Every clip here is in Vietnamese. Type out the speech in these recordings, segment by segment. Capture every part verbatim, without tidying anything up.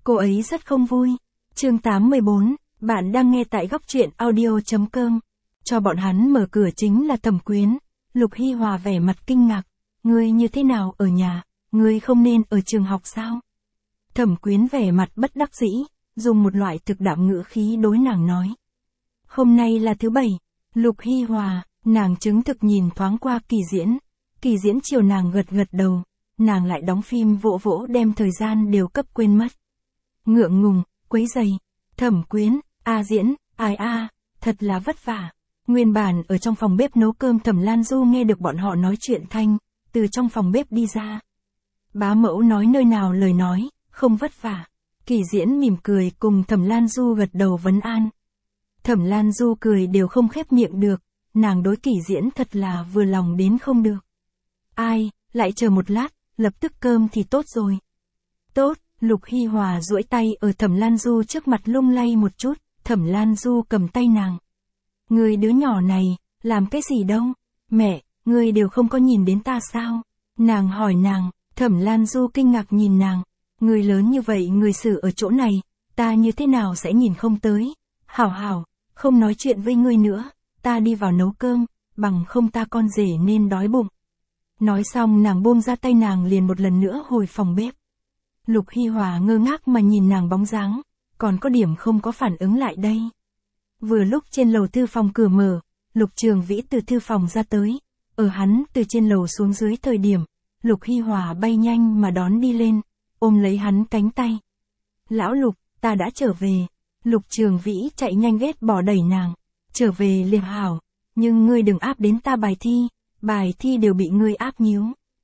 cô ấy rất không vui. Chương tám mươi bốn, bạn đang nghe tại góc truyện audio chấm com. Cho bọn hắn mở cửa chính là Thẩm Quyến. Lục Hy Hòa vẻ mặt kinh ngạc. Ngươi như thế nào ở nhà, ngươi không nên ở trường học sao? Thẩm Quyến vẻ mặt bất đắc dĩ, dùng một loại thực đạm ngữ khí đối nàng nói. Hôm nay là thứ bảy. Lục Hy Hòa, nàng chứng thực nhìn thoáng qua Kỳ Diễn. Kỳ Diễn chiều nàng gật gật đầu, nàng lại đóng phim vỗ vỗ đem thời gian đều cấp quên mất. Ngượng ngùng, quấy giày. Thẩm Quyến, a Diễn, ai a, thật là vất vả. Nguyên bản ở trong phòng bếp nấu cơm Thẩm Lan Du nghe được bọn họ nói chuyện thanh, từ trong phòng bếp đi ra. Bá mẫu nói nơi nào lời nói, không vất vả. Kỳ Diễn mỉm cười cùng Thẩm Lan Du gật đầu vấn an. Thẩm Lan Du cười đều không khép miệng được, nàng đối Kỳ Diễn thật là vừa lòng đến không được. Ai, lại chờ một lát, lập tức cơm thì tốt rồi. Tốt, Lục Hy Hòa duỗi tay ở Thẩm Lan Du trước mặt lung lay một chút, Thẩm Lan Du cầm tay nàng. Người đứa nhỏ này, làm cái gì đâu? Mẹ, người đều không có nhìn đến ta sao? Nàng hỏi nàng, Thẩm Lan Du kinh ngạc nhìn nàng. Người lớn như vậy người xử ở chỗ này, ta như thế nào sẽ nhìn không tới? Hảo hảo, không nói chuyện với ngươi nữa, ta đi vào nấu cơm, bằng không ta con rể nên đói bụng. Nói xong nàng buông ra tay nàng liền một lần nữa hồi phòng bếp. Lục Hy Hòa ngơ ngác mà nhìn nàng bóng dáng, còn có điểm không có phản ứng lại đây. Vừa lúc trên lầu thư phòng cửa mở, Lục Trường Vĩ từ thư phòng ra tới, ở hắn từ trên lầu xuống dưới thời điểm, Lục Hy Hòa bay nhanh mà đón đi lên, ôm lấy hắn cánh tay. Lão Lục, ta đã trở về. Lục Trường Vĩ chạy nhanh ghét bỏ đẩy nàng. Trở về liền hảo, nhưng ngươi đừng áp đến ta bài thi, bài thi đều bị ngươi áp nhíu.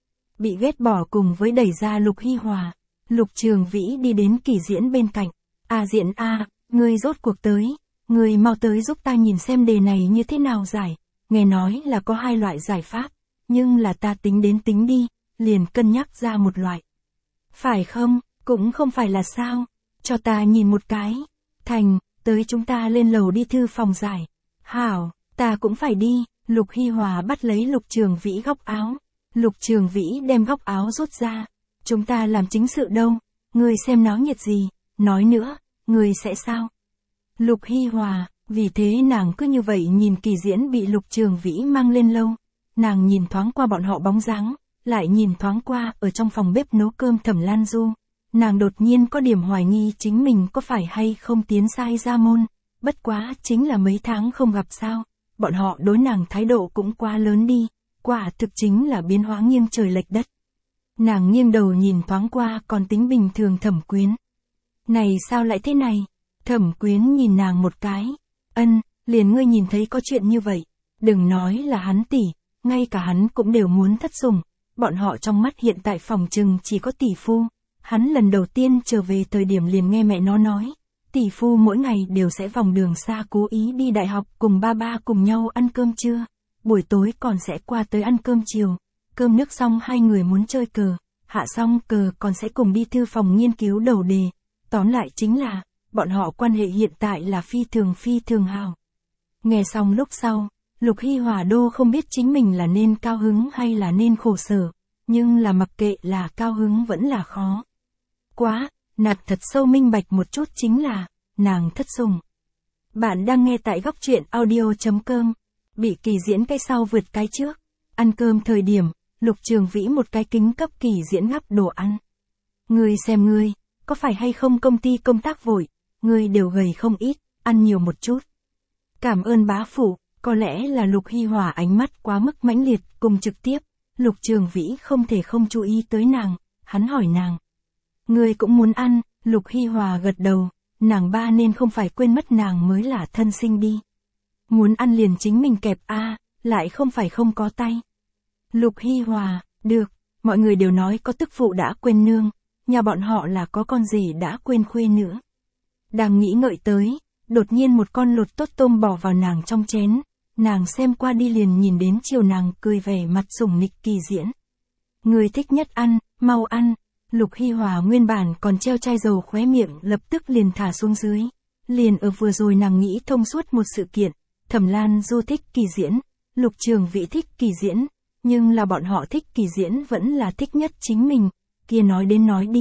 Bị ghét bỏ cùng với đẩy ra Lục Hy Hòa, Lục Trường Vĩ đi đến Kỳ Diễn bên cạnh. A Diễn a, ngươi rốt cuộc tới, ngươi mau tới giúp ta nhìn xem đề này như thế nào giải. Nghe nói là có hai loại giải pháp, nhưng là ta tính đến tính đi, liền cân nhắc ra một loại. Phải không, cũng không phải là sao, cho ta nhìn một cái. Thành, tới chúng ta lên lầu đi thư phòng giải. Hảo, ta cũng phải đi. Lục Hy Hòa bắt lấy Lục Trường Vĩ góc áo. Lục Trường Vĩ đem góc áo rút ra. Chúng ta làm chính sự đâu, ngươi xem náo nhiệt gì, nói nữa, ngươi sẽ sao? Lục Hy Hòa, vì thế nàng cứ như vậy nhìn Kỳ Diễn bị Lục Trường Vĩ mang lên lâu. Nàng nhìn thoáng qua bọn họ bóng dáng, lại nhìn thoáng qua ở trong phòng bếp nấu cơm Thẩm Lan Du. Nàng đột nhiên có điểm hoài nghi chính mình có phải hay không tiến sai ra môn, bất quá chính là mấy tháng không gặp sao, bọn họ đối nàng thái độ cũng quá lớn đi, quả thực chính là biến hóa nghiêng trời lệch đất. Nàng nghiêng đầu nhìn thoáng qua còn tính bình thường Thẩm Quyến. Này sao lại thế này? Thẩm Quyến nhìn nàng một cái. Ân, liền ngươi nhìn thấy có chuyện như vậy, đừng nói là hắn tỷ, ngay cả hắn cũng đều muốn thất sủng, bọn họ trong mắt hiện tại phòng trừng chỉ có tỷ phu. Hắn lần đầu tiên trở về thời điểm liền nghe mẹ nó nói, tỷ phu mỗi ngày đều sẽ vòng đường xa cố ý đi đại học cùng ba ba cùng nhau ăn cơm trưa, buổi tối còn sẽ qua tới ăn cơm chiều, cơm nước xong hai người muốn chơi cờ, hạ xong cờ còn sẽ cùng đi thư phòng nghiên cứu đầu đề, tóm lại chính là, bọn họ quan hệ hiện tại là phi thường phi thường hào. Nghe xong lúc sau, Lục Hy Hòa đô không biết chính mình là nên cao hứng hay là nên khổ sở, nhưng là mặc kệ là cao hứng vẫn là khó. Quá, nạt thật sâu minh bạch một chút chính là, nàng thất sủng. Bạn đang nghe tại góc truyện audio chấm com, bị Kỳ Diễn cái sau vượt cái trước. Ăn cơm thời điểm, Lục Trường Vĩ một cái kính cấp Kỳ Diễn gắp đồ ăn. Ngươi xem ngươi, có phải hay không công ty công tác vội, ngươi đều gầy không ít, ăn nhiều một chút. Cảm ơn bá phụ, có lẽ là Lục Hy Hòa ánh mắt quá mức mãnh liệt cùng trực tiếp, Lục Trường Vĩ không thể không chú ý tới nàng, hắn hỏi nàng. Ngươi cũng muốn ăn, Lục Hy Hòa gật đầu, nàng ba nên không phải quên mất nàng mới là thân sinh đi. Muốn ăn liền chính mình kẹp a, à, lại không phải không có tay. Lục Hy Hòa, được, mọi người đều nói có tức phụ đã quên nương, nhà bọn họ là có con rể đã quên khuê nữa. Đang nghĩ ngợi tới, đột nhiên một con lột tốt tôm bỏ vào nàng trong chén, nàng xem qua đi liền nhìn đến chiều nàng cười vẻ mặt sủng nịch Kỳ Diễn. Người thích nhất ăn, mau ăn. Lục Hy Hòa nguyên bản còn treo chai dầu khóe miệng lập tức liền thả xuống dưới. Liền ở vừa rồi nàng nghĩ thông suốt một sự kiện, Thẩm Lan Du thích Kỳ Diễn, Lục Trường Vĩ thích Kỳ Diễn, nhưng là bọn họ thích Kỳ Diễn vẫn là thích nhất chính mình, kia nói đến nói đi,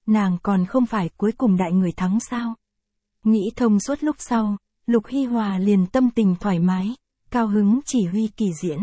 nàng còn không phải cuối cùng đại người thắng sao? Nghĩ thông suốt lúc sau, Lục Hy Hòa liền tâm tình thoải mái, cao hứng chỉ huy Kỳ Diễn.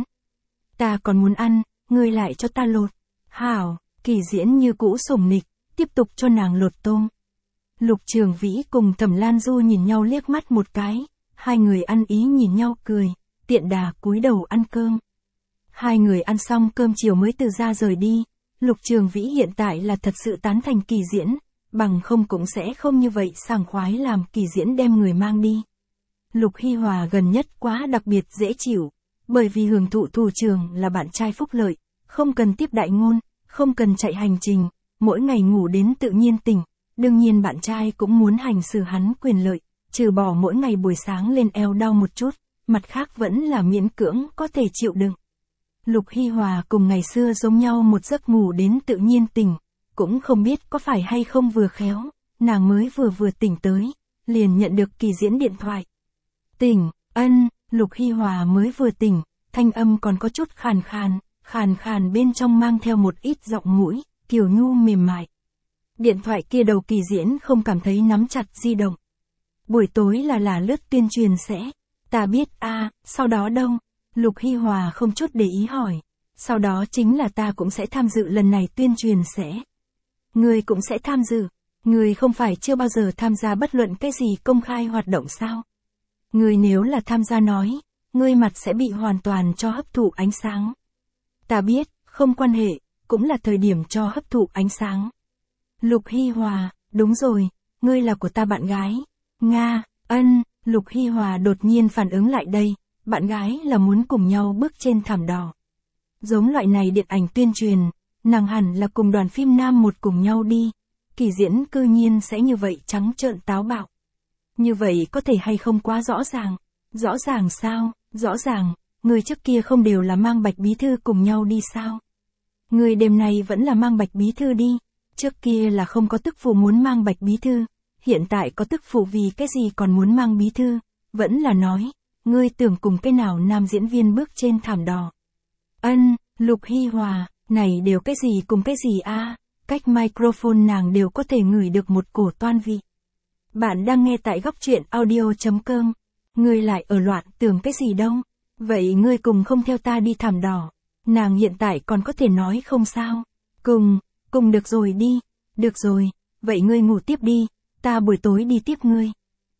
Ta còn muốn ăn, ngươi lại cho ta lột. Hảo, Kỳ Diễn như cũ sủng nịch, tiếp tục cho nàng lột tôm. Lục Trường Vĩ cùng Thẩm Lan Du nhìn nhau liếc mắt một cái, hai người ăn ý nhìn nhau cười, tiện đà cúi đầu ăn cơm. Hai người ăn xong cơm chiều mới từ ra rời đi, Lục Trường Vĩ hiện tại là thật sự tán thành Kỳ Diễn, bằng không cũng sẽ không như vậy sảng khoái làm Kỳ Diễn đem người mang đi. Lục Hy Hòa gần nhất quá đặc biệt dễ chịu, bởi vì hưởng thụ thủ trường là bạn trai phúc lợi, không cần tiếp đại ngôn, không cần chạy hành trình, mỗi ngày ngủ đến tự nhiên tỉnh, đương nhiên bạn trai cũng muốn hành xử hắn quyền lợi, trừ bỏ mỗi ngày buổi sáng lên eo đau một chút, mặt khác vẫn là miễn cưỡng có thể chịu đựng. Lục Hy Hòa cùng ngày xưa giống nhau một giấc ngủ đến tự nhiên tỉnh, cũng không biết có phải hay không vừa khéo, nàng mới vừa vừa tỉnh tới, liền nhận được Kỳ Diễn điện thoại. Tỉnh, ân, Lục Hy Hòa mới vừa tỉnh, thanh âm còn có chút khàn khàn, khàn khàn bên trong mang theo một ít giọng mũi, kiều nhu mềm mại. Điện thoại kia đầu Kỳ Diễn không cảm thấy nắm chặt di động. Buổi tối là là lướt tuyên truyền sẽ, ta biết a, à, sau đó đâu? Lục Hy Hòa không chút để ý hỏi. Sau đó chính là ta cũng sẽ tham dự lần này tuyên truyền sẽ. Ngươi cũng sẽ tham dự. Ngươi không phải chưa bao giờ tham gia bất luận cái gì công khai hoạt động sao? Ngươi nếu là tham gia nói, ngươi mặt sẽ bị hoàn toàn cho hấp thụ ánh sáng. Ta biết, không quan hệ, cũng là thời điểm cho hấp thụ ánh sáng. Lục Hy Hòa, đúng rồi, ngươi là của ta bạn gái. Nga, ân, Lục Hy Hòa đột nhiên phản ứng lại đây, bạn gái là muốn cùng nhau bước trên thảm đỏ. Giống loại này điện ảnh tuyên truyền, nàng hẳn là cùng đoàn phim nam một cùng nhau đi. Kỳ Diễn cư nhiên sẽ như vậy trắng trợn táo bạo. Như vậy có thể hay không quá rõ ràng? Rõ ràng sao? Rõ ràng, người trước kia không đều là mang Bạch Bí Thư cùng nhau đi sao? Người đêm nay vẫn là mang Bạch Bí Thư đi. Trước kia là không có tức phụ muốn mang Bạch Bí Thư, hiện tại có tức phụ vì cái gì còn muốn mang Bí Thư, vẫn là nói, ngươi tưởng cùng cái nào nam diễn viên bước trên thảm đỏ. Ân, Lục Hy Hòa, này đều cái gì cùng cái gì a? À? Cách microphone nàng đều có thể ngửi được một cổ toan vị. Bạn đang nghe tại góc truyện audio chấm com. Ngươi lại ở loạn tưởng cái gì đâu? Vậy ngươi cùng không theo ta đi thảm đỏ. Nàng hiện tại còn có thể nói không sao? Cùng, cùng được rồi đi. Được rồi, vậy ngươi ngủ tiếp đi, ta buổi tối đi tiếp ngươi.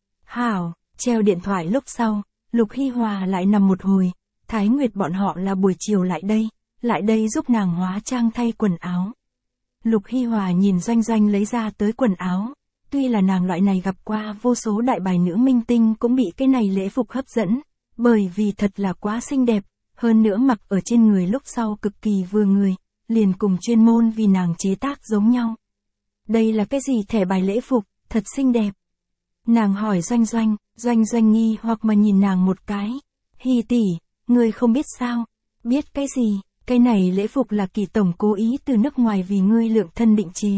Hảo, treo điện thoại lúc sau, Lục Hy Hòa lại nằm một hồi. Thái Nguyệt bọn họ là buổi chiều lại đây, lại đây giúp nàng hóa trang thay quần áo. Lục Hy Hòa nhìn Doanh Doanh lấy ra tới quần áo, tuy là nàng loại này gặp qua vô số đại bài nữ minh tinh cũng bị cái này lễ phục hấp dẫn, bởi vì thật là quá xinh đẹp, hơn nữa mặc ở trên người lúc sau cực kỳ vừa người, liền cùng chuyên môn vì nàng chế tác giống nhau. Đây là cái gì thẻ bài lễ phục, thật xinh đẹp. Nàng hỏi Doanh Doanh, Doanh Doanh nghi hoặc mà nhìn nàng một cái. Hy tỷ, ngươi không biết sao? Biết cái gì? Cái này lễ phục là Kỳ tổng cố ý từ nước ngoài vì ngươi lượng thân định chế.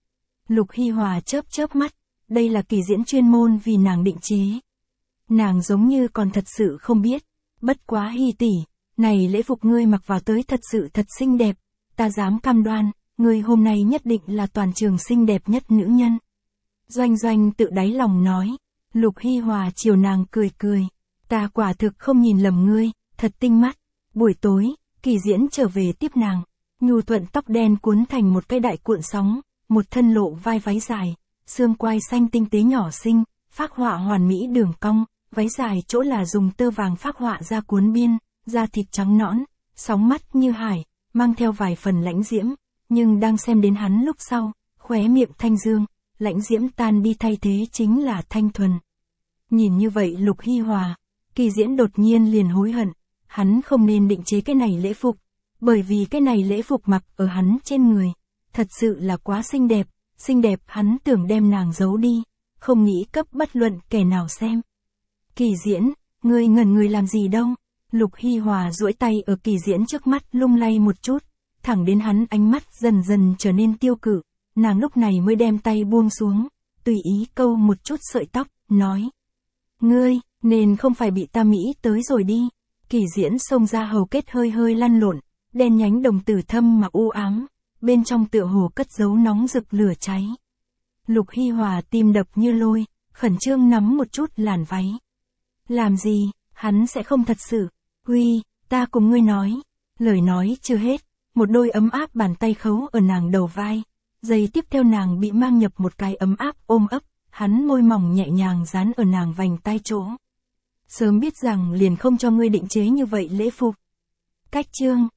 Lục Hy Hòa chớp chớp mắt, đây là Kỳ Diễn chuyên môn vì nàng định chế. Nàng giống như còn thật sự không biết, bất quá Hy tỷ, này lễ phục ngươi mặc vào tới thật sự thật xinh đẹp, ta dám cam đoan, ngươi hôm nay nhất định là toàn trường xinh đẹp nhất nữ nhân. Doanh Doanh tự đáy lòng nói, Lục Hy Hòa chiều nàng cười cười, ta quả thực không nhìn lầm ngươi, thật tinh mắt. Buổi tối, Kỳ Diễn trở về tiếp nàng, nhu thuận tóc đen cuốn thành một cái đại cuộn sóng, một thân lộ vai váy dài, xương quai xanh tinh tế nhỏ xinh, phác họa hoàn mỹ đường cong, váy dài chỗ là dùng tơ vàng phác họa ra cuốn biên, da thịt trắng nõn, sóng mắt như hải, mang theo vài phần lãnh diễm, nhưng đang xem đến hắn lúc sau, khóe miệng thanh dương, lãnh diễm tan đi thay thế chính là thanh thuần. Nhìn như vậy Lục Hy Hòa, Kỳ Diễn đột nhiên liền hối hận, hắn không nên định chế cái này lễ phục, bởi vì cái này lễ phục mặc ở hắn trên người, thật sự là quá xinh đẹp, xinh đẹp hắn tưởng đem nàng giấu đi, không nghĩ cấp bất luận kẻ nào xem. Kỳ Diễn, ngươi ngẩn người làm gì đâu? Lục Hy Hòa duỗi tay ở Kỳ Diễn trước mắt lung lay một chút, thẳng đến hắn ánh mắt dần dần trở nên tiêu cự, nàng lúc này mới đem tay buông xuống, tùy ý câu một chút sợi tóc, nói. Ngươi, nên không phải bị ta Mỹ tới rồi đi. Kỳ Diễn xông ra hầu kết hơi hơi lăn lộn, đen nhánh đồng tử thâm mà u ám, bên trong tựa hồ cất giấu nóng rực lửa cháy. Lục Hy Hòa tim đập như lôi, khẩn trương nắm một chút làn váy. Làm gì, hắn sẽ không thật sự. Huy, ta cùng ngươi nói. Lời nói chưa hết, một đôi ấm áp bàn tay khấu ở nàng đầu vai. Giây tiếp theo nàng bị mang nhập một cái ấm áp ôm ấp, hắn môi mỏng nhẹ nhàng dán ở nàng vành tai chỗ. Sớm biết rằng liền không cho ngươi định chế như vậy lễ phục. Cách chương.